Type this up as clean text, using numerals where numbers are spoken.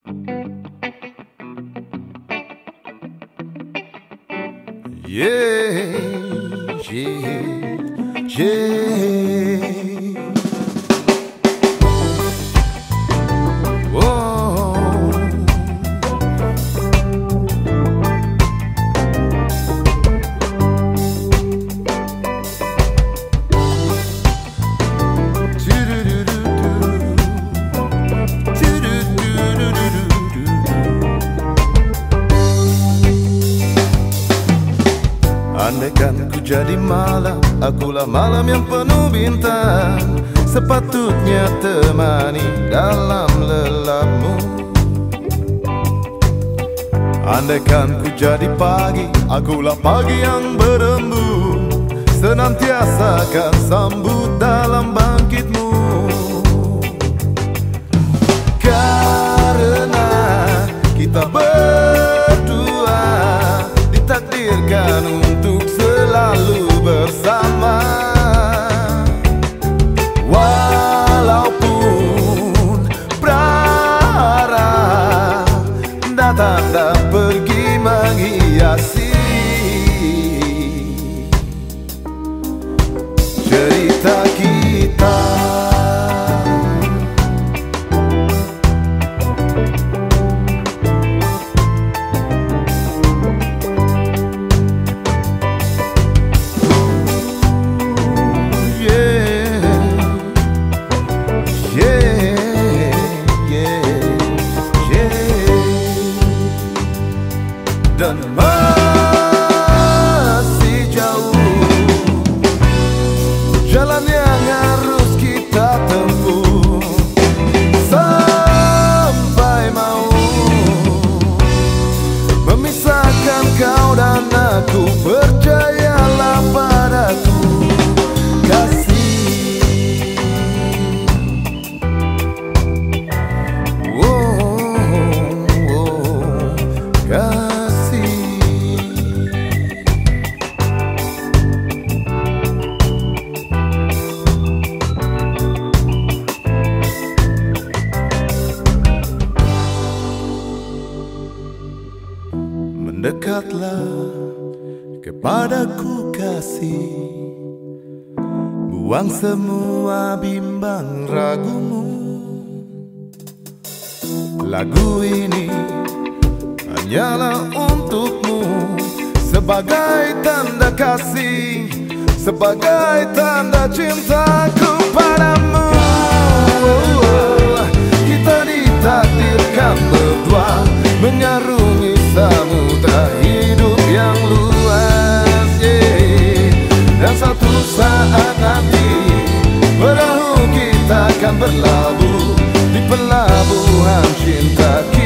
Yeah, yeah, yeah. Whoa. Andaikan ku jadi malam, akulah malam yang penuh bintang, sepatutnya temani dalam lelapmu. Andaikan ku jadi pagi, akulah pagi yang berembun, senantiasa akan sambut dalam bangkitmu. Karena kita berdua ditakdirkan untuk selalu bersama, walaupun prahara datang dan pergi menghiasi cerita kita. Dan masih jauh jalan yang harus kita tempuh sampai mau memisahkan kau dan aku. Percayalah padaku, kasih. Mendekatlah kepadaku kasih, buang semua bimbang ragumu. Lagu ini hanyalah untukmu, sebagai tanda kasih, sebagai tanda cintaku padamu. Kita ditakdirkan berdua mengarungi samudra hidup yang luas, dan satu saat nanti perahu kita akan berlabuh di pelabuhan cinta kita.